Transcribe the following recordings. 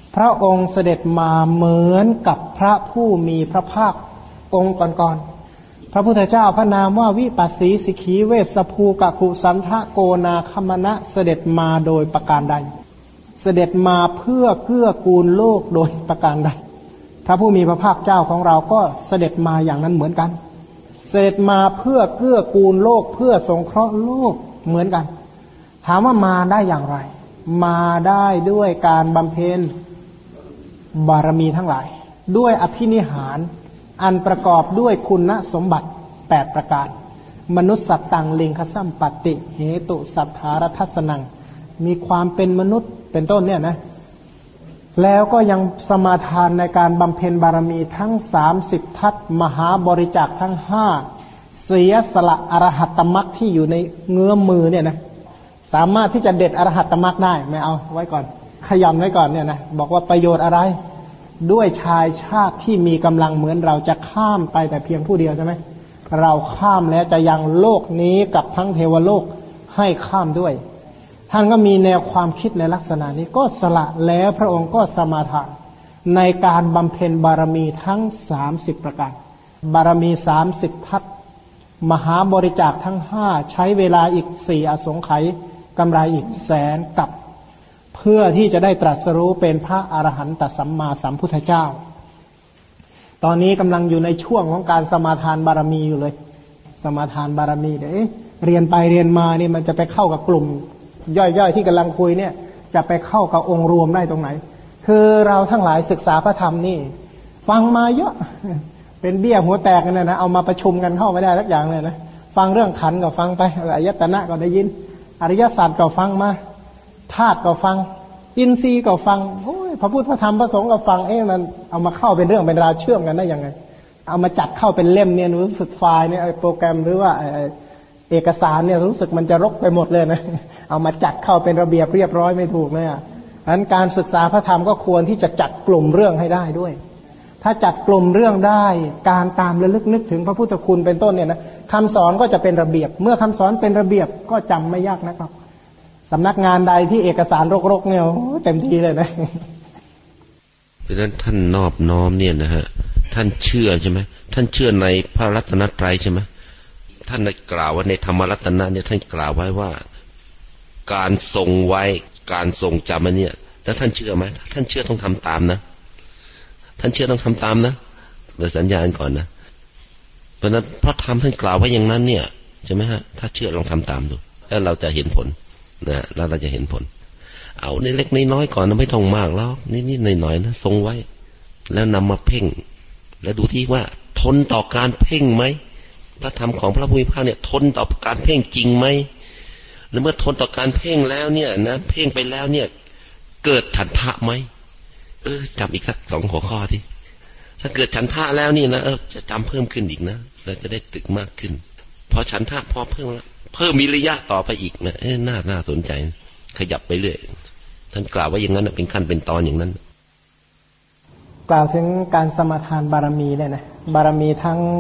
พระองค์เสด็จมาเหมือนกับพระผู้มีพระภาคองค์ก่อนๆพระพุทธเจ้าพระนามว่าวิปัสสีสิกขีเวสภูกกุสันทะโกนาคมนะเสด็จมาโดยประการใดเสด็จมาเพื่อเกื้อกูลโลกโดยประการใดพระผู้มีพระภาคเจ้าของเราก็เสด็จมาอย่างนั้นเหมือนกันเสด็จมาเพื่อเกื้อกูลโลกเพื่อสงเคราะห์โลกเหมือนกันถามว่ามาได้อย่างไรมาได้ด้วยการบำเพ็ญบารมีทั้งหลายด้วยอภินิหารอันประกอบด้วยคุณสมบัติ8ประการมนุษย์สัตตังลิงคสัมปติเหตุสัทธารทัสนังมีความเป็นมนุษย์เป็นต้นเนี่ยนะแล้วก็ยังสมาทานในการบำเพ็ญบารมีทั้ง30ทัศมหาบริจาคทั้ง5เสียสละอรหัตตมรรคที่อยู่ในเงื้อมมือเนี่ยนะสามารถที่จะเด็ดอรหัตตมรรคได้ไม่เอาไว้ก่อนขยำไว้ก่อนเนี่ยนะบอกว่าประโยชน์อะไรด้วยชายชาติที่มีกำลังเหมือนเราจะข้ามไปแต่เพียงผู้เดียวใช่ไหมเราข้ามแล้วจะยังโลกนี้กับทั้งเทวโลกให้ข้ามด้วยท่านก็มีแนวความคิดในลักษณะนี้ก็สละแล้วพระองค์ก็สมาทานในการบำเพ็ญบารมีทั้ง30ประการบารมี30ทัศมหาบริจาคทั้ง5ใช้เวลาอีก4อสงไขยกำไรอีก100,000กับเพื่อที่จะได้ตรัสรู้เป็นพระอรหันตสัมมาสัมพุทธเจ้าตอนนี้กำลังอยู่ในช่วงของการสมาทานบารมีอยู่เลยสมาทานบารมีเดี๋ยวเรียนไปเรียนมานี่มันจะไปเข้ากับกลุ่มย่อยๆที่กำลังคุยเนี่ยจะไปเข้ากับองค์รวมได้ตรงไหนคือเราทั้งหลายศึกษาพระธรรมนี่ฟังมาเยอะเป็นเบี้ยหัวแตกกันนะเอามาประชุมกันเข้าไม่ได้สักอย่างเลยนะฟังเรื่องขันธ์ก็ฟังไปอายตนะก็ได้ยินอริยสัจก็ฟังมาธาตุก็ฟังอินทรีย์ก็ฟังโอ้ยพระพุทธพระธรรมพระสงฆ์ก็ฟังมันเอามาเข้าเป็นเรื่องเป็นราวเชื่อมกันได้ยังไงเอามาจัดเข้าเป็นเล่มเนี่ยรู้สึกไฟล์เนี่ยโปรแกรมหรือว่าเอกสารเนี่ยรู้สึกมันจะรกไปหมดเลยนะเอามาจัดเข้าเป็นระเบียบเรียบร้อยไม่ถูกเลยอันการศึกษาพระธรรมก็ควรที่จะจัดกลุ่มเรื่องให้ได้ด้วยถ้าจัดกลุ่มเรื่องได้การตามระลึกนึกถึงพระพุทธคุณเป็นต้นเนี่ยนะคำสอนก็จะเป็นระเบียบเมื่อคำสอนเป็นระเบียบก็จำไม่ยากนะครับสำนักงานใดที่เอกสารรกๆเนี่ยเต็มที่เลยนะเพราะฉะนั้นท่านนอบน้อมเนี่ยนะฮะท่านเชื่อใช่ไหมท่านเชื่อในพระรัตนตรัยใช่ไหมท่านได้กล่าวว่าในธรรมรัตนะเนี่ยท่านกล่าวไว้ว่าการทรงไว้การทรงจำอันเนี่ยแล้วท่านเชื่อไหมท่านเชื่อต้องทำตามนะท่านเชื่อต้องทำตามนะเลยสัญญาณก่อนนะเพราะนั้นเพราะธรรมท่านกล่าวไว้อย่างนั้นเนี่ยใช่ไหมฮะถ้าเชื่อลองทำตามดูแล้วเราจะเห็นผลนะแล้วเราจะเห็นผลเอาในเล็กน้อยก่อนนะไม่ต้องมากแล้วนิดๆหน่อยๆนะทรงไว้แล้วนำมาเพ่งแล้วดูที่ว่าทนต่อการเพ่งไหมพระธรรมของพระผู้มีพระภาคเนี่ยทนต่อการเพ่งจริงไหมหรือเมื่อทนต่อการเพ่งแล้วเนี่ยนะเพ่งไปแล้วเนี่ยเกิดฉันทะไหมจำอีกสัก2หัวข้อที่ถ้าเกิดฉันทะแล้วนี่นะจะจำเพิ่มขึ้นอีกนะเราจะได้ตึกมากขึ้นพอฉันทะพอเพิ่มวิริยะต่อไปอีกนะน่าสนใจขยับไปเรื่อยท่านกล่าวว่าอย่างนั้นเป็นขั้นเป็นตอนอย่างนั้นกล่าวถึงการสมาทานบารมีเนี่ยนะบารมีทั้ง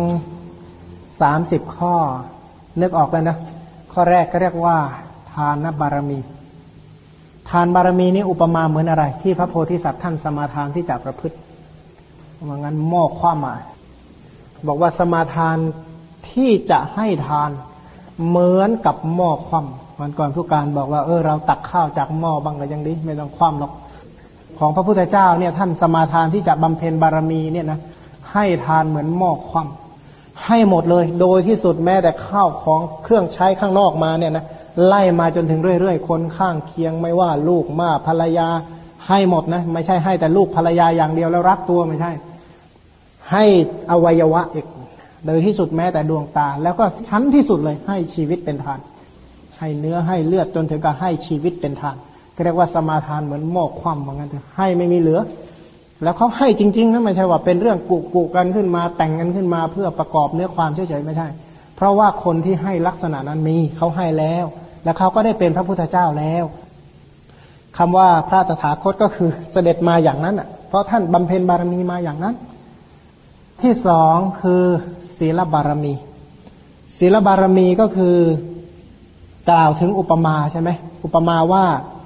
30ข้อนึกออกแล้วนะข้อแรกก็เรียกว่าทานบารมีทานบารมีนี้อุปมาเหมือนอะไรที่พระโพธิสัตว์ท่านสมาทานที่จะประพฤติว่างั้นหม้อคว่ำบอกว่าสมาทานที่จะให้ทานเหมือนกับหม้อคว่ำวันก่อนผู้การบอกว่าเราตักข้าวจากหม้อบ้างก็ยังดีไม่ต้องคว่ำหรอกของพระพุทธเจ้าเนี่ยท่านสมาทานที่จะบำเพ็ญบารมีเนี่ยนะให้ทานเหมือนหม้อคว่ำให้หมดเลยโดยที่สุดแม้แต่ข้าวของเครื่องใช้ข้างนอกมาเนี่ยนะไล่มาจนถึงเรื่อยๆคนข้างเคียงไม่ว่าลูกม่าภรรยาให้หมดนะไม่ใช่ให้แต่ลูกภรรยาอย่างเดียวแล้วรักตัวไม่ใช่ให้อวัยวะอีกโดยที่สุดแม้แต่ดวงตาแล้วก็ชั้นที่สุดเลยให้ชีวิตเป็นทานให้เนื้อให้เลือดจนถึงกับให้ชีวิตเป็นทานเรียกว่าสมาทานเหมือนหม้อคว่ำว่างั้นเถอะให้ไม่มีเหลือแล้วเขาให้จริงๆนะไม่ใช่ว่าเป็นเรื่องกุกันขึ้นมาแต่งกันขึ้นมาเพื่อประกอบเนื้อความเฉยๆไม่ใช่เพราะว่าคนที่ให้ลักษณะนั้นมีเขาให้แล้วแล้วเขาก็ได้เป็นพระพุทธเจ้าแล้วคำว่าพระตถาคตก็คือเสด็จมาอย่างนั้นอ่ะเพราะท่านบำเพ็ญบารมีมาอย่างนั้นที่สองคือศีลบารมีศีลบารมีก็คือกล่าวถึงอุปมาใช่ไหมอุปมาว่า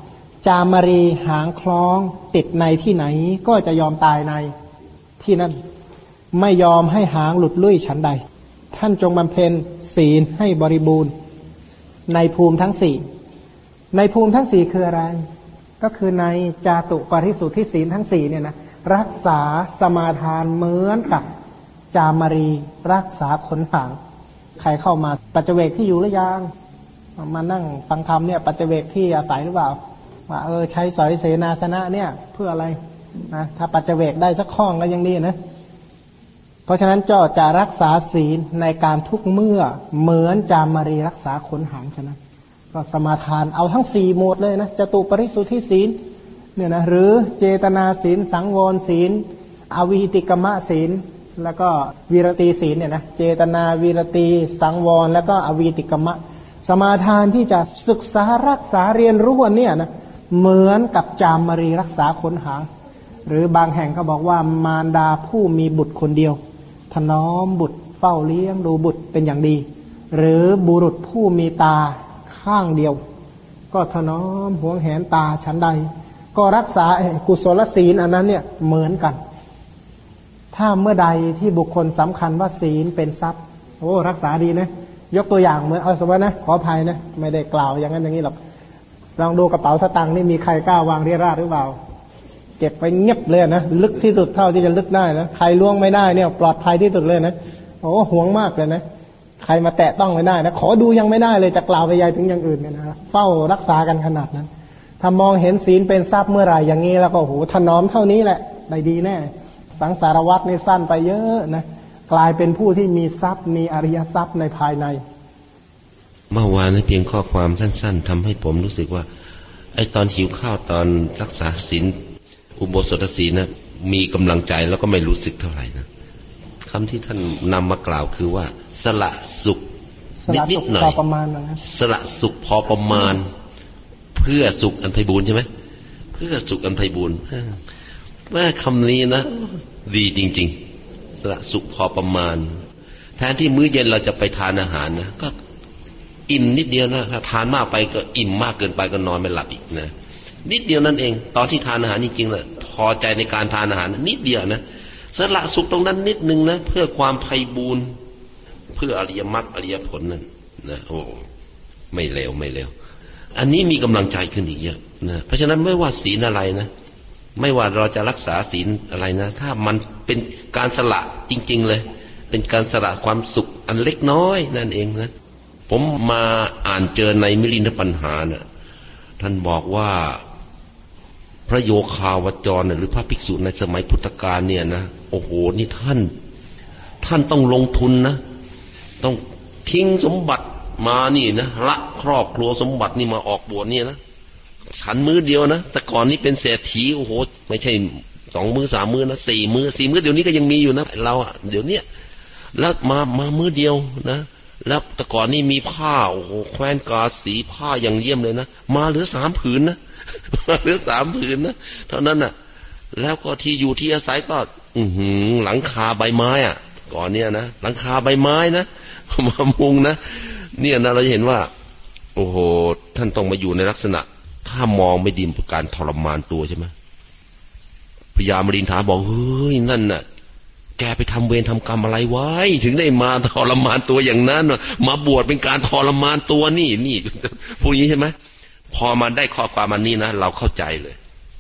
จามรีหางคล้องติดในที่ไหนก็จะยอมตายในที่นั่นไม่ยอมให้หางหลุดลุ่ยชั้นใดท่านจงบำเพ็ญศีลให้บริบูรณ์ในภูมิทั้งสี่ในภูมิทั้งสี่คืออะไรก็คือในจาตุปริสุทธิศีลทั้งสี่เนี่ยนะรักษาสมาทานเหมือนกับจามรีรักษาขนหางใครเข้ามาปัจเจกที่อยู่หรือยังมานั่งฟังธรรมเนี่ยปัจเจกที่อาศัยหรือเปล่าว่าใช้สอยเสนาสนะเนี่ยเพื่ออะไรนะถ้าปัจเจกได้สักข้องก็ยังดีนะเพราะฉะนั้นจะรักษาศีลในการทุกเมื่อเหมือนจามรีรักษาขนหางฉะนั้นก็สมาทานเอาทั้ง4หมวดเลยนะจตุปริสุทธิศีลเนี่ยนะหรือเจตนาศีลสังวรศีลอวิหิติกมะศีลแล้วก็วิรติศีลเนี่ยนะเจตนาวิรติสังวรแล้วก็อวิหิติกมะสมาทานที่จะศึกษารักษาเรียนรู้เนี่ยนะเหมือนกับจามรีรักษาขนหางหรือบางแห่งเขาบอกว่ามารดาผู้มีบุตรคนเดียวถนอมบุตรเฝ้าเลี้ยงดูบุตรเป็นอย่างดีหรือบุรุษผู้มีตาข้างเดียวก็ถนอมหวงแหนตาชั้นใดก็รักษากุศลศีลอันนั้นเนี่ยเหมือนกันถ้าเมื่อใดที่บุคคลสำคัญว่าศีลเป็นทรัพย์โอ้รักษาดีนะยกตัวอย่างเหมือนสมมตินะขออภัยนะไม่ได้กล่าวอย่างนั้นอย่างนี้หรอกลองดูกระเป๋าสตางค์นี่มีใครกล้าวางเรี่ยราดหรือเปล่าเก็บไปเงียบเลยนะลึกที่สุดเท่าที่จะลึกได้นะใครล่วงไม่ได้เนี่ยปลอดภัยที่สุดเลยนะโอ้ห่วงมากเลยนะใครมาแตะต้องไม่ได้นะขอดูยังไม่ได้เลยจะกล่าวไปยายถึงอย่างอื่นเนี่ยนะเฝ้ารักษากันขนาดนั้นถ้ามองเห็นศีลเป็นทรัพย์เมื่อไหร่อย่างนี้แล้วก็โอ้โหถนอมเท่านี้แหละได้ดีแน่สังสารวัฏนี่สั้นไปเยอะนะกลายเป็นผู้ที่มีทรัพย์มีอริยทรัพย์ในภายในเมื่อวานนี้เพียงข้อความสั้นๆทำให้ผมรู้สึกว่าไอ้ตอนหิวข้าวตอนรักษาศีลอุโบสถศีลนะมีกำลังใจแล้วก็ไม่รู้สึกเท่าไหร่นะคำที่ท่านนำมากล่าวคือว่าสละสุขนิดๆหน่อยสละสุขพอประมาณเพื่อสุขอันไพบูลย์ใช่ไหมเพื่อสุขอันไพบูลย์ว่าคำนี้นะดีจริงๆสละสุขพอประมาณแทนที่มื้อเย็นเราจะไปทานอาหารนะก็อิ่มนิดเดียวนะถ้าทานมากไปก็อิ่มมากเกินไปก็นอนไม่หลับอีกนะนิดเดียวนั่นเองตอนที่ทานอาหารจริงๆเลยพอใจในการทานอาหารนิดเดียวนะสละสุขตรงนั้นนิดนึงนะเพื่อความไพบูลย์เพื่ออริยมรรคอริยผลนั่นนะโอ้ไม่เลวไม่เลวอันนี้มีกำลังใจขึ้นอีกเยอะนะเพราะฉะนั้นไม่ว่าศีลอะไรนะไม่ว่าเราจะรักษาศีลอะไรนะถ้ามันเป็นการสละจริงๆเลยเป็นการสละความสุขอันเล็กน้อยนั่นเองนะผมมาอ่านเจอในมิลินทปัญหานะท่านบอกว่าพระโยคาวจรหรือพระภิกษุในสมัยพุทธกาลเนี่ยนะโอ้โหนี่ท่านต้องลงทุนนะต้องทิ้งสมบัติมานี่นะละครอบครัวสมบัตินี่มาออกบวชเนี่ยนะฉันมื้อเดียวนะแต่ก่อนนี้เป็นเศรษฐีโอ้โหไม่ใช่2 มื้อ3 มื้อนะ4 มื้อเดี๋ยวนี้ก็ยังมีอยู่นะเราอ่ะเดี๋ยวเนี้ยแล้วมามื้อเดียวนะแล้วแต่ก่อนนี่มีผ้าโอ้โหแคว้นกาสีผ้าอย่างเยี่ยมเลยนะมาเหลือ3 ผืนนะมาเหลือ3 ผืนนะเท่านั้นน่ะแล้วก็ที่อยู่ที่อาศัยก็หลังคาใบไม้อ่ะก่อนเนี่ยนะหลังคาใบไม้นะมามุงนะเนี่ยนะเราจะเห็นว่าโอ้โหท่านต้องมาอยู่ในลักษณะถ้ามองไม่ดีเป็นการทรมานตัวใช่ไหมพญามรินทราบอกเฮ้ยนั่นน่ะแกไปทำเวรทำกรรมอะไรไว้ถึงได้มาทรมานตัวอย่างนั้นมาบวชเป็นการทรมานตัวนี่พูดอย่างนี้ใช่ไหมพอมาได้ข้อความอันนี้นะเราเข้าใจเลย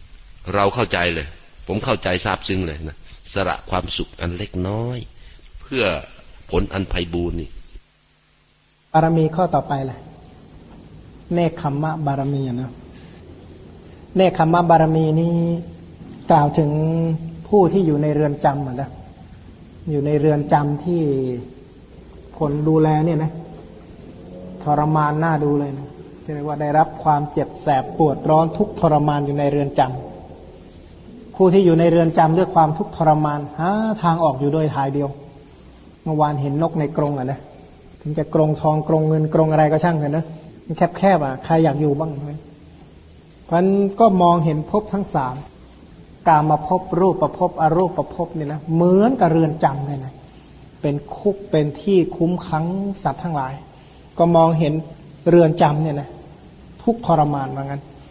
ผมเข้าใจซาบซึ้งเลยนะสละความสุขอันเล็กน้อยเพื่อผลอันไพบูลย์นี่บารมีข้อต่อไปแหละเนคขมมะบารมีนะเนคขมมะบารมีนี้กล่าวถึงผู้ที่อยู่ในเรือนจำนะอยู่ในเรือนจำที่คนดูแลเนี่ยนะทรมานน่าดูเลยนะเรียกว่าได้รับความเจ็บแสบปวดร้อนทุกทรมานอยู่ในเรือนจำผู้ที่อยู่ในเรือนจำด้วยความทุกข์ทรมานหาทางออกอยู่โดยทางเดียวเมื่อวานเห็นนกในกรงนะถึงจะกรงทองกรงเงินกรงอะไรก็ช่างเถอะนะมันแคบๆใครอยากอยู่บ้างไหมเพราะนั้นก็มองเห็นภพทั้ง3กามภพรูปภพอรูปภพเนี่ยนะเหมือนกับเรือนจำเลยนะเป็นคุกเป็นที่คุ้มขังสัตว์ทั้งหลายก็มองเห็นเรือนจำเนี่ยนะทุกทรมานว่างั้น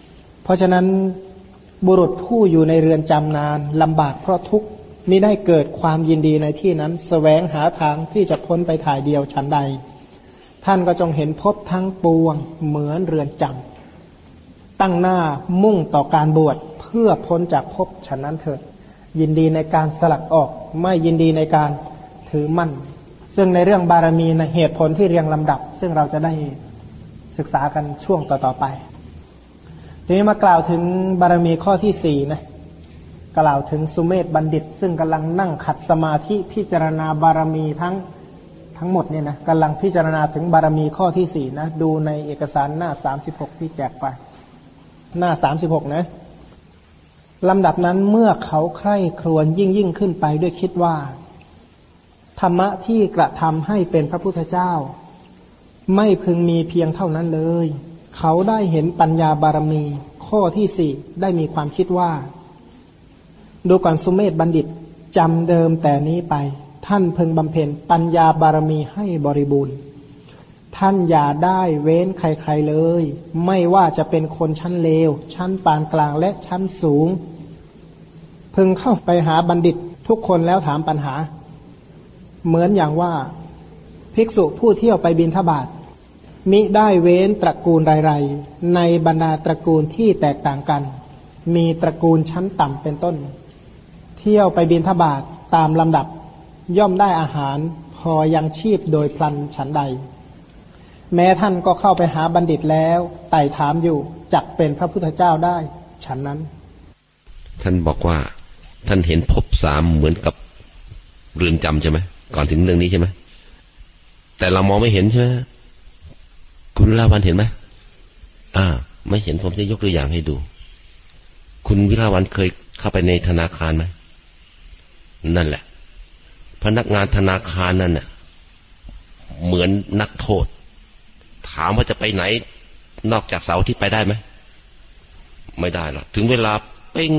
เพราะฉะนั้นบุรุษผู้อยู่ในเรือนจำนานลำบากเพราะทุกข์มิได้เกิดความยินดีในที่นั้นแสวงหาทางที่จะพ้นไปถ่ายเดียวฉันใดท่านก็จงเห็นภพทั้งปวงเหมือนเรือนจำตั้งหน้ามุ่งต่อการบวชเพื่อพ้นจากภพฉันนั้นเถิดยินดีในการสลัดออกไม่ยินดีในการถือมั่นซึ่งในเรื่องบารมีในเหตุผลที่เรียงลำดับซึ่งเราจะได้ศึกษากันช่วงต่อๆไปทีนี้มากล่าวถึงบารมีข้อที่สี่นะกล่าวถึงสุเมธบัณฑิตซึ่งกำลังนั่งขัดสมาธิพิจารณาบารมีทั้งหมดเนี่ยนะกำลังพิจารณาถึงบารมีข้อที่สี่นะดูในเอกสารหน้า36ที่แจกไปหน้า36นะลำดับนั้นเมื่อเขาใคร่ครวญยิ่งขึ้นไปด้วยคิดว่าธรรมะที่กระทำให้เป็นพระพุทธเจ้าไม่พึงมีเพียงเท่านั้นเลยเขาได้เห็นปัญญาบารมีข้อที่สี่ได้มีความคิดว่าดูก่อนสุเมธบัณฑิตจำเดิมแต่นี้ไปท่านพึงบำเพ็ญปัญญาบารมีให้บริบูรณ์ท่านอย่าได้เว้นใครๆเลยไม่ว่าจะเป็นคนชั้นเลวชั้นปานกลางและชั้นสูงพึงเข้าไปหาบัณฑิตทุกคนแล้วถามปัญหาเหมือนอย่างว่าภิกษุผู้เที่ยวไปบิณฑบาตมิได้เว้นตระกูลไรๆในบรรดาตระกูลที่แตกต่างกันมีตระกูลชั้นต่ำเป็นต้นเที่ยวไปบิณฑบาตตามลำดับย่อมได้อาหารพอยังชีพโดยพลันฉันใดแม้ท่านก็เข้าไปหาบัณฑิตแล้วไต่ถามอยู่จักเป็นพระพุทธเจ้าได้ฉันนั้นท่านบอกว่าท่านเห็นภพสามเหมือนกับเรือนจำใช่ไหมก่อนถึงเรื่องนี้ใช่ไหมแต่เรามองไม่เห็นใช่ไหมคุณวิลาวันเห็นไหมไม่เห็นผมจะยกตัวอย่างให้ดูคุณวิลาวันเคยเข้าไปในธนาคารไหมนั่นแหละพนักงานธนาคารนั่นน่ะเหมือนนักโทษถามว่าจะไปไหนนอกจากเสาร์อาทิตย์ไปได้ไหมไม่ได้หรอกถึงเวลาเป้ง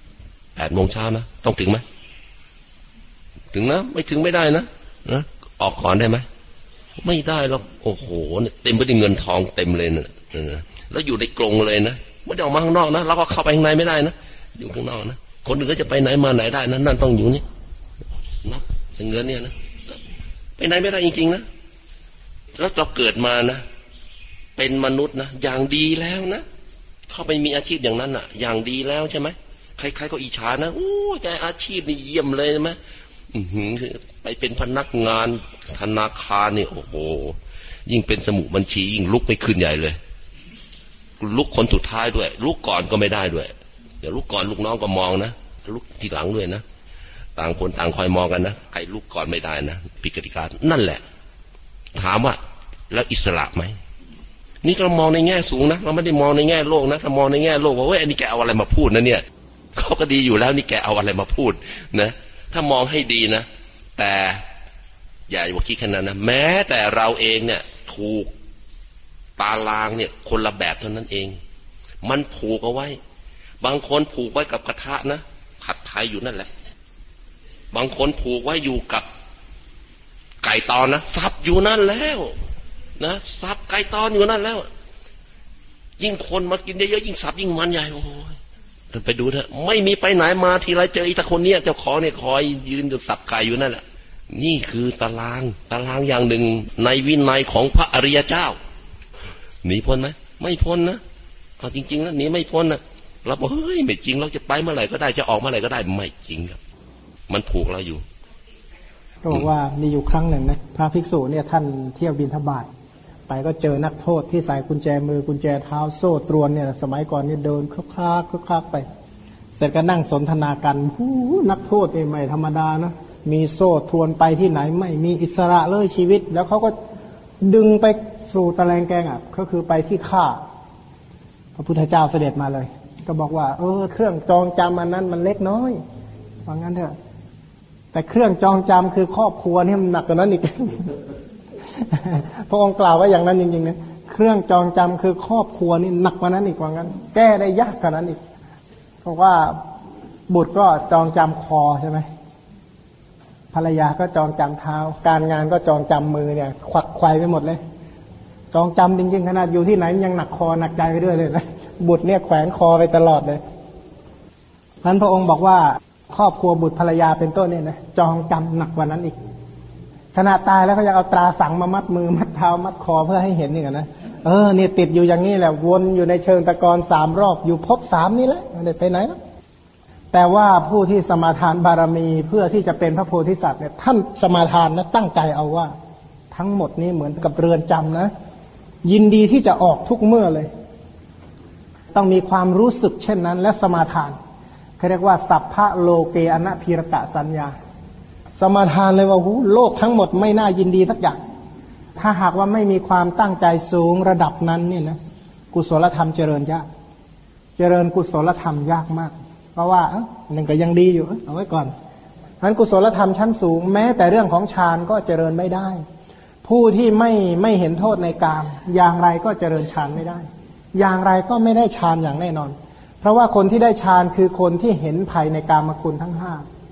8 โมงเช้านะต้องถึงไหมถึงนะไม่ถึงไม่ได้นะออกก่อนได้ไหมไม่ได้หรอกโอ้โหเต็มไปด้วยเงินทองเต็มเลยนะแล้วอยู่ในกรงเลยนะไม่ได้ออกมาข้างนอกนะเราก็เข้าไปข้างในไม่ได้นะอยู่ข้างนอกนะคนอื่นก็จะไปไหนมาไหนได้นะนั่นต้องอยู่นี่นับเงินเนี่ยนะไปไหนไม่ได้จริงๆนะแล้วเราเกิดมานะเป็นมนุษย์นะอย่างดีแล้วนะเข้าไปมีอาชีพอย่างนั้นอ่ะอย่างดีแล้วใช่ไหมใครๆก็อิจฉานะโอ้ใจอาชีพนี่เยี่ยมเลยไหมไปเป็นพนักงานธนาคารนี่โอ้โหยิ่งเป็นสมุดบัญชียิ่งลุกไม่ขึ้นใหญ่เลยลุกคนสุดท้ายด้วยลุกก่อนก็ไม่ได้ด้วยเดี๋ยวลุกก่อนลูกน้องก็มองนะลุกทีหลังด้วยนะต่างคนต่างคอยมองกันนะใครลุกก่อนไม่ได้นะผิดกติกานั่นแหละถามว่าแล้วอิสระไหมนี่เรามองในแง่สูงนะเราไม่ได้มองในแง่โลกนะถ้ามองในแง่โลกว่าเว้ยอันนี้แกเอาอะไรมาพูดนะเนี่ยเขาก็ดีอยู่แล้วนี่แกเอาอะไรมาพูดนะถ้ามองให้ดีนะแต่อย่าบอกคิดแค่นั้นนะแม้แต่เราเองเนี่ยถูกตารางเนี่ยคนละแบบเท่านั้นเองมันผูกเอาไว้บางคนผูกไว้กับกระทะนะผัดไทยอยู่นั่นแหละบางคนผูกไว้อยู่กับไก่ตอนนะซับอยู่นั่นแล้วนะซับไก่ตอนอยู่นั่นแล้วยิ่งคนมากินเยอะๆยิ่งซับยิ่งมันใหญ่โอ้ยท่านไปดูเถอะไม่มีไปไหนมาทีไรเจออีตาคนเนี้ยเจ้าของเนี่ยคอยยืนอยู่สับไก่อยู่นั่นแหละนี่คือตารางอย่างหนึ่งในวินัยของพระอริยเจ้าหนีพ้นไหมไม่พ้นนะเอาจริงๆแล้วหนีไม่พ้นนะเราบอกเฮ้ยไม่จริงเราจะไปเมื่อไหร่ก็ได้จะออกเมื่อไหร่ก็ได้ไม่จริงครับมันผูกเราอยู่ก็บอกว่ามีอยู่ครั้งหนึ่งนะพระภิกษุเนี่ยท่านเที่ยวบิณฑบาตไปก็เจอนักโทษที่ใส่กุญแจมือกุญแจเท้าโซ่ตรวนเนี่ยสมัยก่อนเนี่ยเดินคลากไปเสร็จก็นั่งสนทนากันนักโทษนี่ไม่ธรรมดานะมีโซ่ทวนไปที่ไหนไม่มีอิสระเลยชีวิตแล้วเขาก็ดึงไปสู่ตะแลงแกงก็คือไปที่ฆ่าพระพุทธเจ้าเสด็จมาเลยก็บอกว่าเครื่องจองจำอันนั้นมันเล็กน้อยว่างั้นเถอะแต่เครื่องจองจำคือครอบครัวนี่มันหนักกว่านั้นอีก พระองค์กล่าวว่าอย่างนั้นจริงๆนะเครื่องจองจำคือครอบครัวนี่หนักกว่านั้นอีกว่างั้นแก้ได้ยากกว่านั้นอีกเพราะว่าบุตรก็จองจำคอใช่ไหมภรรยาก็จองจำเท้าการงานก็จองจำมือเนี่ยขวักไขว่ไปหมดเลยจองจำจริงๆขนาดอยู่ที่ไหนยังหนักคอหนักใจไปด้วยเลยนะบุตรเนี่ยแขวนคอไปตลอดเลยนั้นพระองค์บอกว่าครอบครัวบุตรภรรยาเป็นต้นเนี่ยนะจองจำหนักกว่านั้นอีกขณะตายแล้วก็ยังเอาตราสังมามัดมือมัดเท้ามัดคอเพื่อให้เห็นอย่างนั้นนะเนี่ยติดอยู่อย่างนี้แหละวนอยู่ในเชิงตะกอน3 รอบอยู่ภพ3นี่แหละไม่ได้ไปไหนแล้วแต่ว่าผู้ที่สมาทานบารมีเพื่อที่จะเป็นพระโพธิสัตว์เนี่ยท่านสมาทานนะตั้งใจเอาว่าทั้งหมดนี้เหมือนกับเรือนจำนะยินดีที่จะออกทุกเมื่อเลยต้องมีความรู้สึกเช่นนั้นและสมาทานเขาเรียกว่าสัพพะโลเกอนะพีรกะสัญญาสมาทานเลยว่าโลกทั้งหมดไม่น่ายินดีสักอย่างถ้าหากว่าไม่มีความตั้งใจสูงระดับนั้นเนี่ยนะกุศลธรรมเจริญยากเจริญกุศลธรรมยากมากเพราะว่าหนึ่งก็ยังดีอยู่เอาไว้ก่อนนั้นกุศลธรรมชั้นสูงแม้แต่เรื่องของฌานก็เจริญไม่ได้ผู้ที่ไม่เห็นโทษในกามอย่างไรก็เจริญฌานไม่ได้อย่างไรก็ไม่ได้ฌานอย่างแน่นอนเพราะว่าคนที่ได้ฌานคือคนที่เห็นภัยในกามคุณทั้ง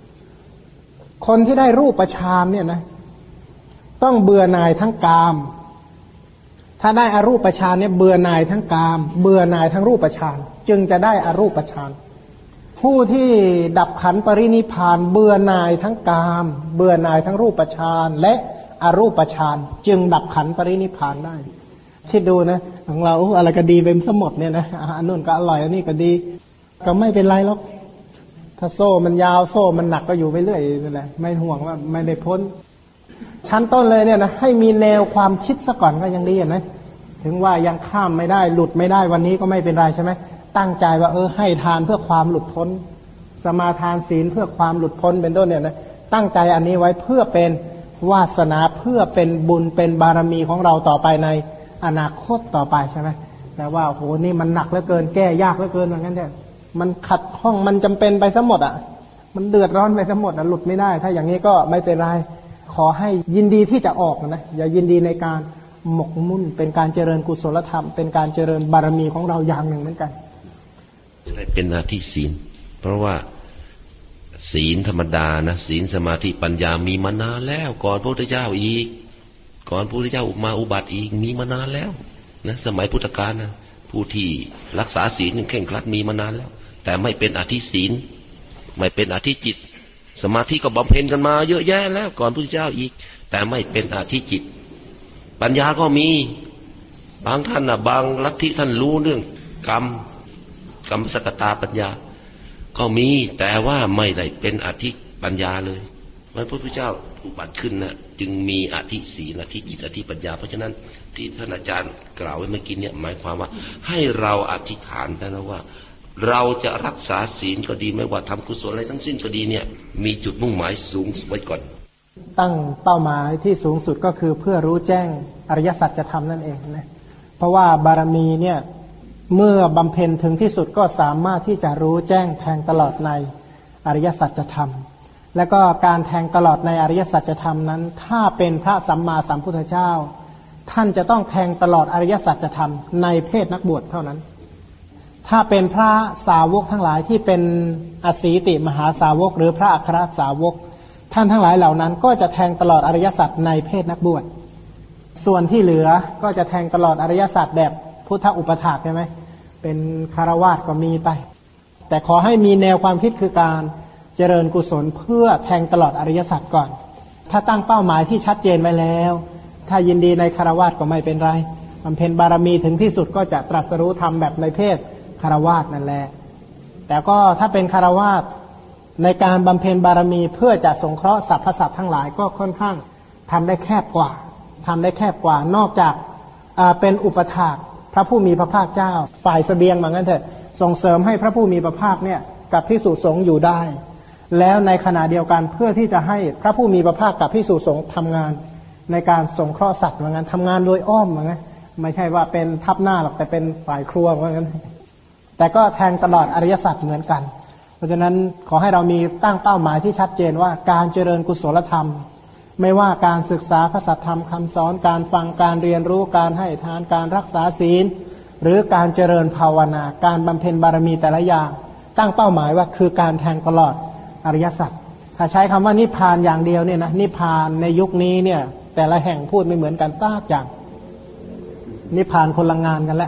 5คนที่ได้รูปฌานเนี่ยนะต้องเบื่อหน่ายทั้งกามถ้าได้อรูปฌานเนี่ยเบื่อหน่ายทั้งกามเบื่อหน่ายทั้งรูปฌานจึงจะได้อรูปฌานผู้ที่ดับขันธ์ปรินิพพานเบื่อหน่ายทั้งกามเบื่อหน่ายทั้งรูปฌานและอรูปฌานจึงดับขันธ์ปรินิพพานได้คิดดูนะของเราอะไรก็ดีไปทั้งหมดเนี่ยนะอันนู้นก็อร่อยอันนี้ก็ดีก็ไม่เป็นไรหรอกถ้าโซ่มันยาวโซ่มันหนักก็อยู่ไปเรื่อยนั่นแหละไม่ห่วงว่าไม่ได้พ้นชั้นต้นเลยเนี่ยนะให้มีแนวความคิดซะก่อนก็ยังดีนะถึงว่ายังข้ามไม่ได้หลุดไม่ได้วันนี้ก็ไม่เป็นไรใช่ไหมตั้งใจว่าให้ทานเพื่อความหลุดพ้นสมาทานศีลเพื่อความหลุดพ้นเป็นต้นเนี่ยนะตั้งใจอันนี้ไว้เพื่อเป็นวาสนาเพื่อเป็นบุญเป็นบารมีของเราต่อไปในอนาคตต่อไปใช่ไหมแต่ว่าโหนี่มันหนักเหลือเกินแก้ยากเหลือเกินเหมือนกันเนี่ยมันขัดข้องมันจำเป็นไปซะหมดอ่ะมันเดือดร้อนไปซะหมดอ่ะหลุดไม่ได้ถ้าอย่างนี้ก็ไม่เป็นไรขอให้ยินดีที่จะออกนะอย่ายินดีในการหมกมุ่นเป็นการเจริญกุศลธรรมเป็นการเจริญบารมีของเราอย่างหนึ่งเหมือนกันได้เป็นหน้าที่ศีลเพราะว่าศีลธรรมดานะศีลสมาธิปัญญามีมานานแล้วก่อนพระพุทธเจ้าอีกก่อนพระพุทธเจ้ามาอุบัติอีกมีมานานแล้วนะสมัยพุทธกาลนะผู้ที่รักษาศีลเคร่งครัดมีมานานแล้วแต่ไม่เป็นอธิศีลไม่เป็นอธิจิตสมาธิก็บำเพ็ญกันมาเยอะแยะแล้วก่อนพระพุทธเจ้าอีกแต่ไม่เป็นอธิจิตปัญญาก็มีบางท่านบางลัทธิท่านรู้เรื่องกรรมสกตาปัญญาก็มีแต่ว่าไม่ได้เป็นอธิปัญญาเลยพระพุทธเจ้าอุบัติขึ้นนะจึงมีอธิศีลอธิจิตอธิปัญญาเพราะฉะนั้นที่ท่านอาจารย์กล่าวไว้เมื่อกี้เนี่ยหมายความว่าให้เราอธิษฐานนะว่าเราจะรักษาศีลก็ดีไม่ว่าทำกุศลอะไรทั้งสิ้นก็ดีเนี่ยมีจุดมุ่งหมายสูงไว้ก่อนตั้งเป้าหมายที่สูงสุดก็คือเพื่อรู้แจ้งอริยสัจธรรมนั่นเองนะเพราะว่าบารมีเนี่ยเมื่อบำเพ็ญถึงที่สุดก็สามารถที่จะรู้แจ้งแทงตลอดในอริยสัจธรรมและก็การแทงตลอดในอริยสัจธรรมนั้นถ้าเป็นพระสัมมาสัมพุทธเจ้าท่านจะต้องแทงตลอดอริยสัจธรรมในเพศนักบวชเท่านั้นถ้าเป็นพระสาวกทั้งหลายที่เป็นอสีติมหาสาวกหรือพระอัครสาวกท่านทั้งหลายเหล่านั้นก็จะแทงตลอดอริยสัจในเพศนักบวชส่วนที่เหลือก็จะแทงตลอดอริยสัจแบบพุทธอุปถากใช่ไหมเป็นคารวาสก็มีไปแต่ขอให้มีแนวความคิดคือการเจริญกุศลเพื่อแทงตลอดอริยสัจก่อนถ้าตั้งเป้าหมายที่ชัดเจนไว้แล้วถ้ายินดีในคารวาสก็ไม่เป็นไรบำเพ็ญบารมีถึงที่สุดก็จะตรัสรู้ธรรมแบบในเพศคารวาสนั่นแหละแต่ก็ถ้าเป็นคารวาสในการบำเพ็ญบารมีเพื่อจะสงเคราะห์สรรพสัตว์ทั้งหลายก็ค่อนข้างทำได้แคบกว่านอกจากเป็นอุปถากพระผู้มีพระภาคเจ้าฝ่ายเสบียงเหมือนกันเถอะส่งเสริมให้พระผู้มีพระภาคเนี่ยกับภิกษุสงฆ์อยู่ได้แล้วในขณะเดียวกันเพื่อที่จะให้พระผู้มีพระภาคกับภิกษุสงฆ์ทำงานในการสงเคราะห์สัตว์เหมือนกันทำงานโดยอ้อมเหมือนกันไม่ใช่ว่าเป็นทับหน้าหรอกแต่เป็นฝ่ายครัวเหมือนกันแต่ก็แทงตลอดอริยสัจเหมือนกันเพราะฉะนั้นขอให้เรามีตั้งเป้าหมายที่ชัดเจนว่าการเจริญกุศลธรรมไม่ว่าการศึกษาพระสัทธรรมคำสอนการฟังการเรียนรู้การให้ทานการรักษาศีลหรือการเจริญภาวนาการบำเพ็ญบารมีแต่ละอย่างตั้งเป้าหมายว่าคือการแทงตลอดอริยสัจถ้าใช้คำว่านิพพานอย่างเดียวเนี่ยนะนิพพานในยุคนี้เนี่ยแต่ละแห่งพูดไม่เหมือนกันซากอย่างนิพพานคนละงานกันแหละแต่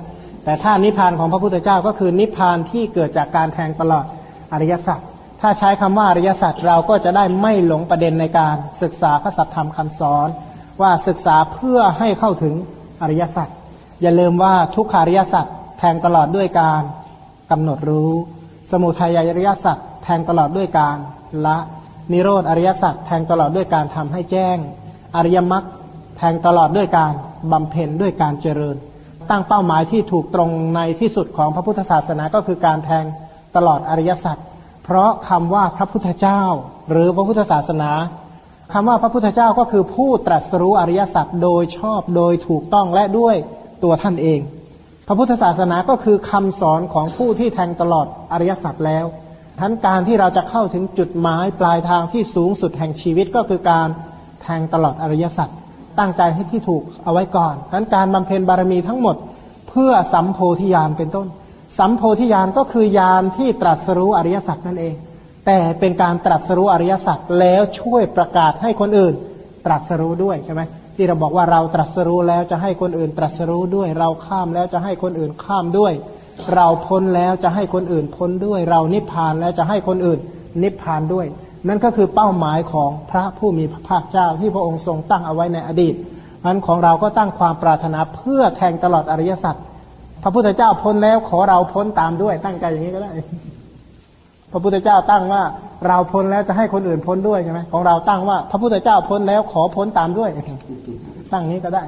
แต่ถ้านิพพานของพระพุทธเจ้าก็คือนิพพานที่เกิดจากการแทงตลอดอริยสัจถ้าใช้คำว่าอริยสัจเราก็จะได้ไม่หลงประเด็นในการศึกษาพระสัทธรรมคำสอนว่าศึกษาเพื่อให้เข้าถึงอริยสัจอย่าลืมว่าทุกขาริยสัจแทงตลอดด้วยการกำหนดรู้สมุทัยอริยสัจแทงตลอดด้วยการละนิโรธอริยสัจแทงตลอดด้วยการทำให้แจ้งอริยมรรคแทงตลอดด้วยการบำเพ็ญด้วยการเจริญตั้งเป้าหมายที่ถูกตรงในที่สุดของพระพุทธศาสนาก็คือการแทงตลอดอริยสัจเพราะคำว่าพระพุทธเจ้าหรือพระพุทธศาสนาคำว่าพระพุทธเจ้าก็คือผู้ตรัสรู้อริยสัจโดยชอบโดยถูกต้องและด้วยตัวท่านเองพระพุทธศาสนาก็คือคำสอนของผู้ที่แทงตลอดอริยสัจแล้วทั้นการที่เราจะเข้าถึงจุดหมายปลายทางที่สูงสุดแห่งชีวิตก็คือการแทงตลอดอริยสัจตั้งใจให้ที่ถูกเอาไว้ก่อนทั้นการบำเพ็ญบารมีทั้งหมดเพื่อสัมโพธิญาณเป็นต้นสัมโพธิญาณก็คือญาณที่ตรัสรู้อริยสัจนั่นเองแต่เป็นการตรัสรู้อริยสัจแล้วช่วยประกาศให้คนอื่นตรัสรู้ด้วยใช่ไหมที่เราบอกว่าเราตรัสรู้แล้วจะให้คนอื่นตรัสรู้ด้วยเราข้ามแล้วจะให้คนอื่นข้ามด้วยเราพ้นแล้วจะให้คนอื่นพ้นด้วยเรานิพพานแล้วจะให้คนอื่นนิพพานด้วยนั่นก็คือเป้าหมายของพระผู้มีพระภาคเจ้าที่พระองค์ทรงตั้งเอาไว้ในอดีตนั้นของเราก็ตั้งความปรารถนาเพื่อแทงตลอดอริยสัจพระพุทธเจ้าพ้นแล้วขอเราพ้นตามด้วยตั้งใจอย่างนี้ก็ได้พระพุทธเจ้าตั้งว่าเราพ้นแล้วจะให้คนอื่นพ้นด้วยใช่ไหมของเราตั้งว่าพระพุทธเจ้าพ้นแล้วขอพ้นตามด้วยตั้งนี้ก็ได้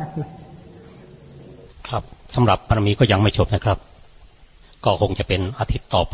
ครับสำหรับบารมีก็ยังไม่จบนะครับก็คงจะเป็นอาทิตย์ต่อไป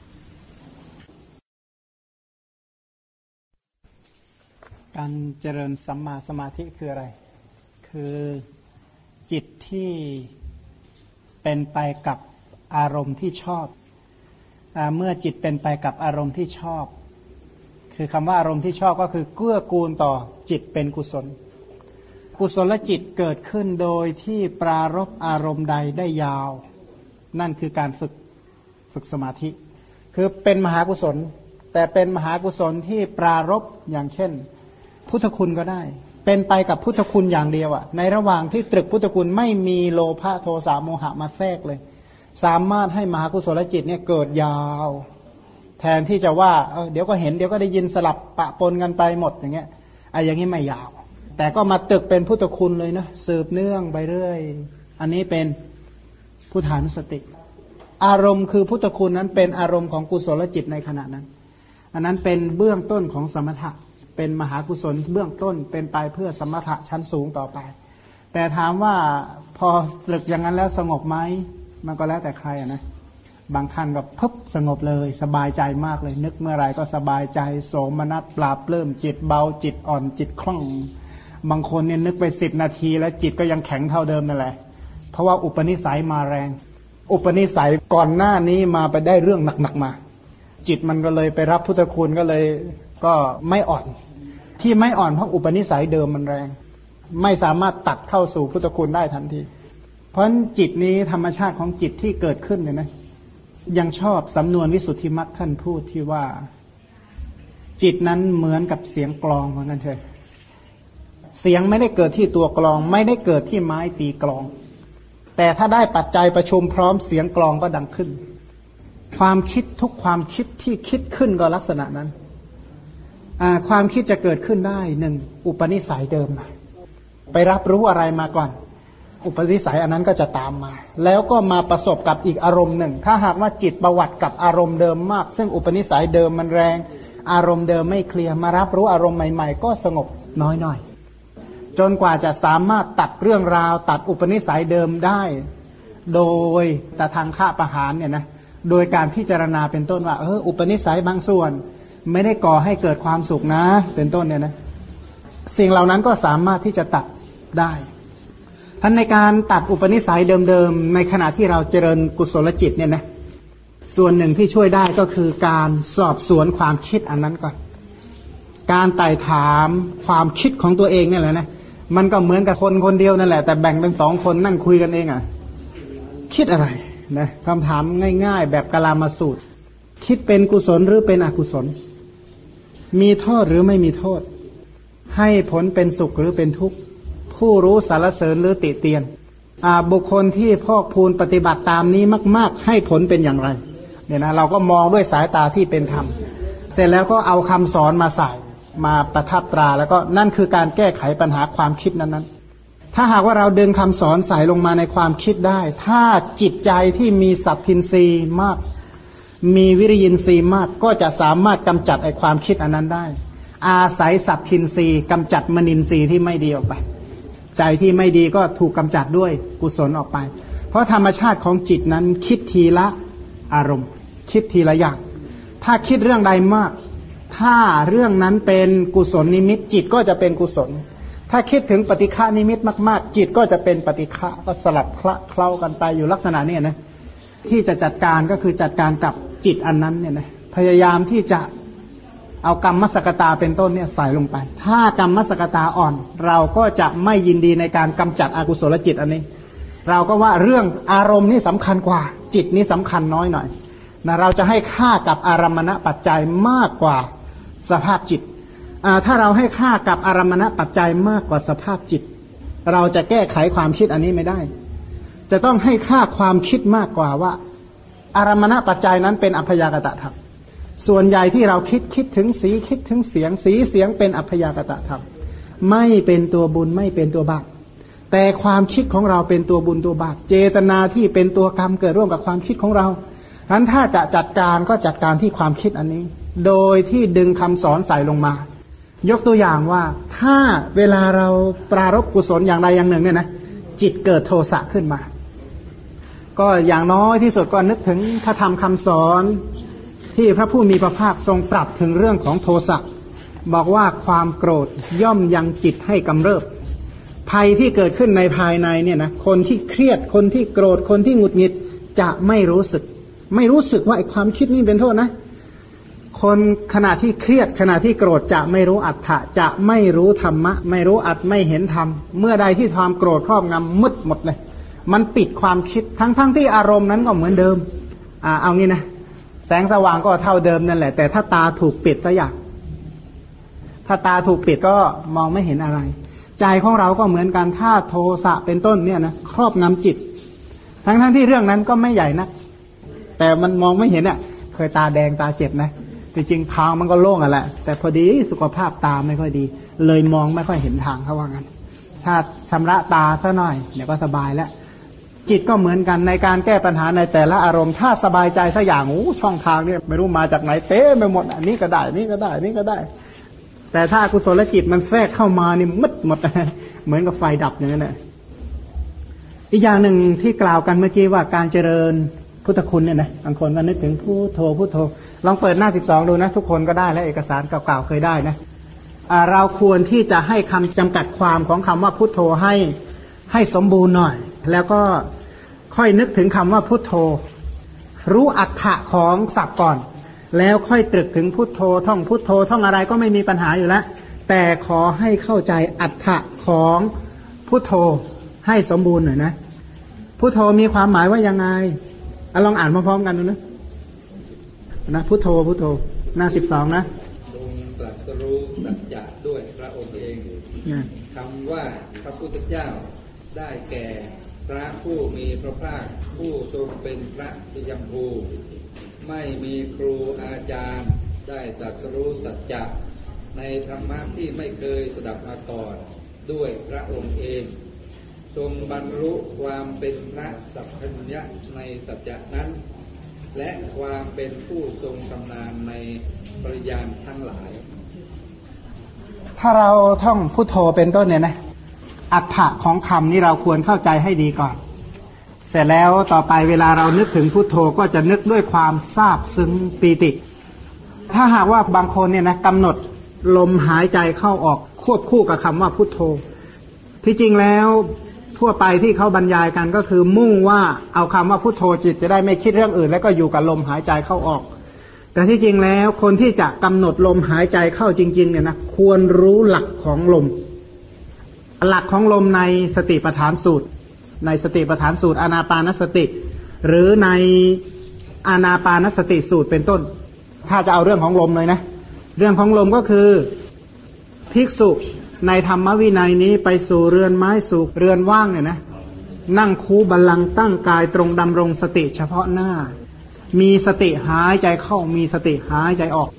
การเจริญสัมมาสมาธิคืออะไรคือจิตที่เป็นไปกับอารมณ์ที่ชอบเมื่อจิตเป็นไปกับอารมณ์ที่ชอบคือคำว่าอารมณ์ที่ชอบก็คือเกื้อกูลต่อจิตเป็นกุศลกุศลจิตเกิดขึ้นโดยที่ปรารภอารมณ์ใดได้ยาวนั่นคือการฝึกสมาธิคือเป็นมหากุศลแต่เป็นมหากุศลที่ปรารภอย่างเช่นพุทธคุณก็ได้เป็นไปกับพุทธคุณอย่างเดียวในระหว่างที่ตรึกพุทธคุณไม่มีโลภะโทสะโมหะมาแทรกเลยสามารถให้มหากุศลจิตเนี่ยเกิดยาวแทนที่จะว่าเดี๋ยวก็เห็นเดี๋ยวก็ได้ยินสลับปะปนกันไปหมดอย่างเงี้ยอย่างนี้ไม่ยาวแต่ก็มาตรึกเป็นพุทธคุณเลยนะสืบเนื่องไปเรื่อยอันนี้เป็นพุทธานุสติอารมณ์คือพุทธคุณนั้นเป็นอารมณ์ของกุศลจิตในขณะนั้นอันนั้นเป็นเบื้องต้นของสมถะเป็นมหากุศลเบื้องต้นเป็นไปเพื่อสมถะชั้นสูงต่อไปแต่ถามว่าพอตรึกอย่างนั้นแล้วสงบไหมมันก็แล้วแต่ใครนะบางท่านก็พึบสงบเลยสบายใจมากเลยนึกเมื่อไรก็สบายใจโสมนัสปราบปลื้มจิตเบาจิตอ่อนจิตคล่องบางคนเนี่ยนึกไป10 นาทีแล้วจิตก็ยังแข็งเท่าเดิมนั่นแหละเพราะว่าอุปนิสัยมาแรงอุปนิสัยก่อนหน้านี้มาไปได้เรื่องหนักๆมาจิตมันก็เลยไปรับพุทธคุณก็ไม่อ่อนที่ไม่อ่อนเพราะอุปนิสัยเดิมมันแรงไม่สามารถตัดเข้าสู่พุทธคุณได้ทันทีเพราะจิตนี้ธรรมชาติของจิตที่เกิดขึ้นเนี่ยนะยังชอบสำนวนวิสุทธิมรรคท่านพูดที่ว่าจิตนั้นเหมือนกับเสียงกลองเหมือนกันเถอะเสียงไม่ได้เกิดที่ตัวกลองไม่ได้เกิดที่ไม้ตีกลองแต่ถ้าได้ปัจจัยประชุมพร้อมเสียงกลองก็ดังขึ้นความคิดทุกความคิดที่คิดขึ้นก็ลักษณะนั้นความคิดจะเกิดขึ้นได้หนึ่งอุปนิสัยเดิมไปรับรู้อะไรมาก่อนอุปนิสัยอันนั้นก็จะตามมาแล้วก็มาประสบกับอีกอารมณ์หนึ่งถ้าหากว่าจิตประวัติกับอารมณ์เดิมมากซึ่งอุปนิสัยเดิมมันแรงอารมณ์เดิมไม่เคลียร์มารับรู้อารมณ์ใหม่ๆก็สงบน้อยๆจนกว่าจะสามารถตัดเรื่องราวตัดอุปนิสัยเดิมได้โดยแต่ทางฆ่าประหารเนี่ยนะโดยการพิจารณาเป็นต้นว่าอุปนิสัยบางส่วนไม่ได้ก่อให้เกิดความสุขนะเป็นต้นเนี่ยนะสิ่งเหล่านั้นก็สามารถที่จะตัดได้ท่านในการตัดอุปนิสัยเดิมๆในขณะที่เราเจริญกุศลจิตเนี่ยนะส่วนหนึ่งที่ช่วยได้ก็คือการสอบสวนความคิดอันนั้นก่อนการไต่ถามความคิดของตัวเองเนี่ยแหละนะมันก็เหมือนกับคนคนเดียวนั่นแหละแต่แบ่งเป็น2 คนนั่งคุยกันเองคิดอะไรนะคำถามง่ายๆแบบกาลามาสูตรคิดเป็นกุศลหรือเป็นอกุศลมีโทษหรือไม่มีโทษให้ผลเป็นสุขหรือเป็นทุกข์ผู้รู้สรรเสริญหรือติเตียนบุคคลที่พอกพูนปฏิบัติตามนี้มากๆให้ผลเป็นอย่างไรเนี่ยนะเราก็มองด้วยสายตาที่เป็นธรรมเสร็จแล้วก็เอาคำสอนมาใส่มาประทับตราแล้วก็นั่นคือการแก้ไขปัญหาความคิดนั้นๆถ้าหากว่าเราดึงคำสอนใส่ลงมาในความคิดได้ถ้าจิตใจที่มีสัพพินทรีย์มากมีวิริยินทรีย์มากก็จะสามารถกำจัดไอ้ความคิดอันนั้นได้อาศัยสัพพินทรีย์กำจัดมนินทรีย์ที่ไม่ดีออกไปใจที่ไม่ดีก็ถูกกำจัดด้วยกุศลออกไปเพราะธรรมชาติของจิตนั้นคิดทีละอารมณ์คิดทีละอย่างถ้าคิดเรื่องใดมากถ้าเรื่องนั้นเป็นกุศลนิมิตจิตก็จะเป็นกุศลถ้าคิดถึงปฏิฆานิมิตมากๆจิตก็จะเป็นปฏิฆะก็สลับคละเคล้ากันไปอยู่ลักษณะนี้นะที่จะจัดการก็คือจัดการกับจิตอันนั้นเนี่ยนะพยายามที่จะเอากรรมมสกตาเป็นต้นเนี่ยใส่ลงไปถ้ากรรมมสกตาอ่อนเราก็จะไม่ยินดีในการกำจัดอกุศลจิตอันนี้เราก็ว่าเรื่องอารมณ์นี่สำคัญกว่าจิตนี่สำคัญน้อยหน่อยนะเราจะให้ค่ากับอารมณปัจจัยมากกว่าสภาพจิตถ้าเราให้ค่ากับอารมณปัจจัยมากกว่าสภาพจิตเราจะแก้ไขความคิดอันนี้ไม่ได้จะต้องให้ค่าความคิดมากกว่าว่าอารมณปัจจัยนั้นเป็นอัพยากตธรรมส่วนใหญ่ที่เราคิดถึงสีคิดถึงเสียงเป็นอัพยากตธรรมไม่เป็นตัวบุญไม่เป็นตัวบาปแต่ความคิดของเราเป็นตัวบุญตัวบาปเจตนาที่เป็นตัวกรรมเกิดร่วมกับความคิดของเราฉะนั้นถ้าจะจัดการก็จัดการที่ความคิดอันนี้โดยที่ดึงคำสอนใส่ลงมายกตัวอย่างว่าถ้าเวลาเราปรารภกุศลอย่างใดอย่างหนึ่งเนี่ยนะจิตเกิดโทสะขึ้นมาก็อย่างน้อยที่สุดก็นึกถึงพระธรรมคำสอนที่พระผู้มีพระภาคทรงปรับถึงเรื่องของโทสะบอกว่าความโกรธย่อมยังจิตให้กำเริบภัยที่เกิดขึ้นในภายในเนี่ยนะคนที่เครียดคนที่โกรธคนที่หงุดหงิดจะไม่รู้สึกว่าไอ้ความคิดนี้เป็นโทษนะคนขณะที่เครียดขณะที่โกรธจะไม่รู้อัตถะจะไม่รู้ธรรมะไม่รู้อัตไม่เห็นธรรมเมื่อใดที่ความโกรธครอบงำมืดหมดเลยมันปิดความคิดทั้งที่อารมณ์นั้นก็เหมือนเดิมเอางี้นะแสงสว่างก็เท่าเดิมนั่นแหละแต่ถ้าตาถูกปิดซะอย่างถ้าตาถูกปิดก็มองไม่เห็นอะไรใจของเราก็เหมือนกันถ้าโทสะเป็นต้นเนี่ยนะครอบงำจิตทั้งที่เรื่องนั้นก็ไม่ใหญ่นักแต่มันมองไม่เห็นเคยตาแดงตาเจ็บนะจริงๆทางมันก็โล่งแหละแต่พอดีสุขภาพตาไม่ค่อยดีเลยมองไม่ค่อยเห็นทางเขาว่างั้นถ้าชำระตาซะหน่อยเดี๋ยวก็สบายแล้วจิตก็เหมือนกันในการแก้ปัญหาในแต่ละอารมณ์ถ้าสบายใจสักอย่างช่องทางเนี่ยไม่รู้มาจากไหนเต้ไปหมดอันนี้ก็ได้นี่ก็ได้นี่ก็ได้แต่ถ้ากุศลจิตมันแทรกเข้ามานี่มืดหมดเหมือนกับไฟดับอย่างนั้นแหละอีกอย่างหนึ่งที่กล่าวกันเมื่อกี้ว่าการเจริญพุทธคุณเนี่ยนะบางคนก็นึกถึงพุทโธพุทโธลองเปิดหน้า12ดูนะทุกคนก็ได้และเอกสารเก่าๆเคยได้นะเราควรที่จะให้คำจำกัดความของคำว่าพุทโธให้สมบูรณ์หน่อยแล้วก็ค่อยนึกถึงคำว่าพุทโธรู้อัตถะของศัพท์ก่อนแล้วค่อยตรึกถึงพุทโธท่องพุทโธท่องอะไรก็ไม่มีปัญหาอยู่แล้วแต่ขอให้เข้าใจอัตถะของพุทโธให้สมบูรณ์หน่อยนะพุทโธมีความหมายว่ายังไงลองอ่านพร้อมๆกันดูนะพุทโธพุทโธหน้า12นะทรงตรัสรู้สัจจะด้วยพระองค์เองคำว่าพระพุทธเจ้าได้แก่พระผู้มีพระภาคผู้ทรงเป็นพระชยัมพูไม่มีครูอาจารย์ได้ตรัสรู้สัจจะในธรรมะที่ไม่เคยสดับมาก่อนด้วยพระองค์เองทรงบรรลุความเป็นพระสัพพัญญะในสัจจะนั้นและความเป็นผู้ทรงชำนาญในปริญาณทั้งหลายถ้าเราท่องพุทโธเป็นต้นเนี่ยนะอัตถะของคำนี้เราควรเข้าใจให้ดีก่อนเสร็จแล้วต่อไปเวลาเรานึกถึงพุทโธก็จะนึกด้วยความซาบซึ้งปีติถ้าหากว่าบางคนเนี่ยนะกำหนดลมหายใจเข้าออกควบคู่กับคำว่าพุทโธที่จริงแล้วทั่วไปที่เขาบรรยายกันก็คือมุ่งว่าเอาคำว่าพุทโธจิตจะได้ไม่คิดเรื่องอื่นแล้วก็อยู่กับลมหายใจเข้าออกแต่ที่จริงแล้วคนที่จะกำหนดลมหายใจเข้าจริงๆเนี่ยนะควรรู้หลักของลมหลักของลมในสติปัฏฐานสูตรในสติปัฏฐานสูตรอานาปานสติหรือในอานาปานสติสูตรเป็นต้นถ้าจะเอาเรื่องของลมเลยนะเรื่องของลมก็คือภิกษุในธรรมวินัยนี้ไปสู่เรือนไม้สู่เรือนว่างเนี่ยนะนั่งคูบัลลังก์ตั้งกายตรงดำรงสติเฉพาะหน้ามีสติหายใจเข้ามีสติหายใจออก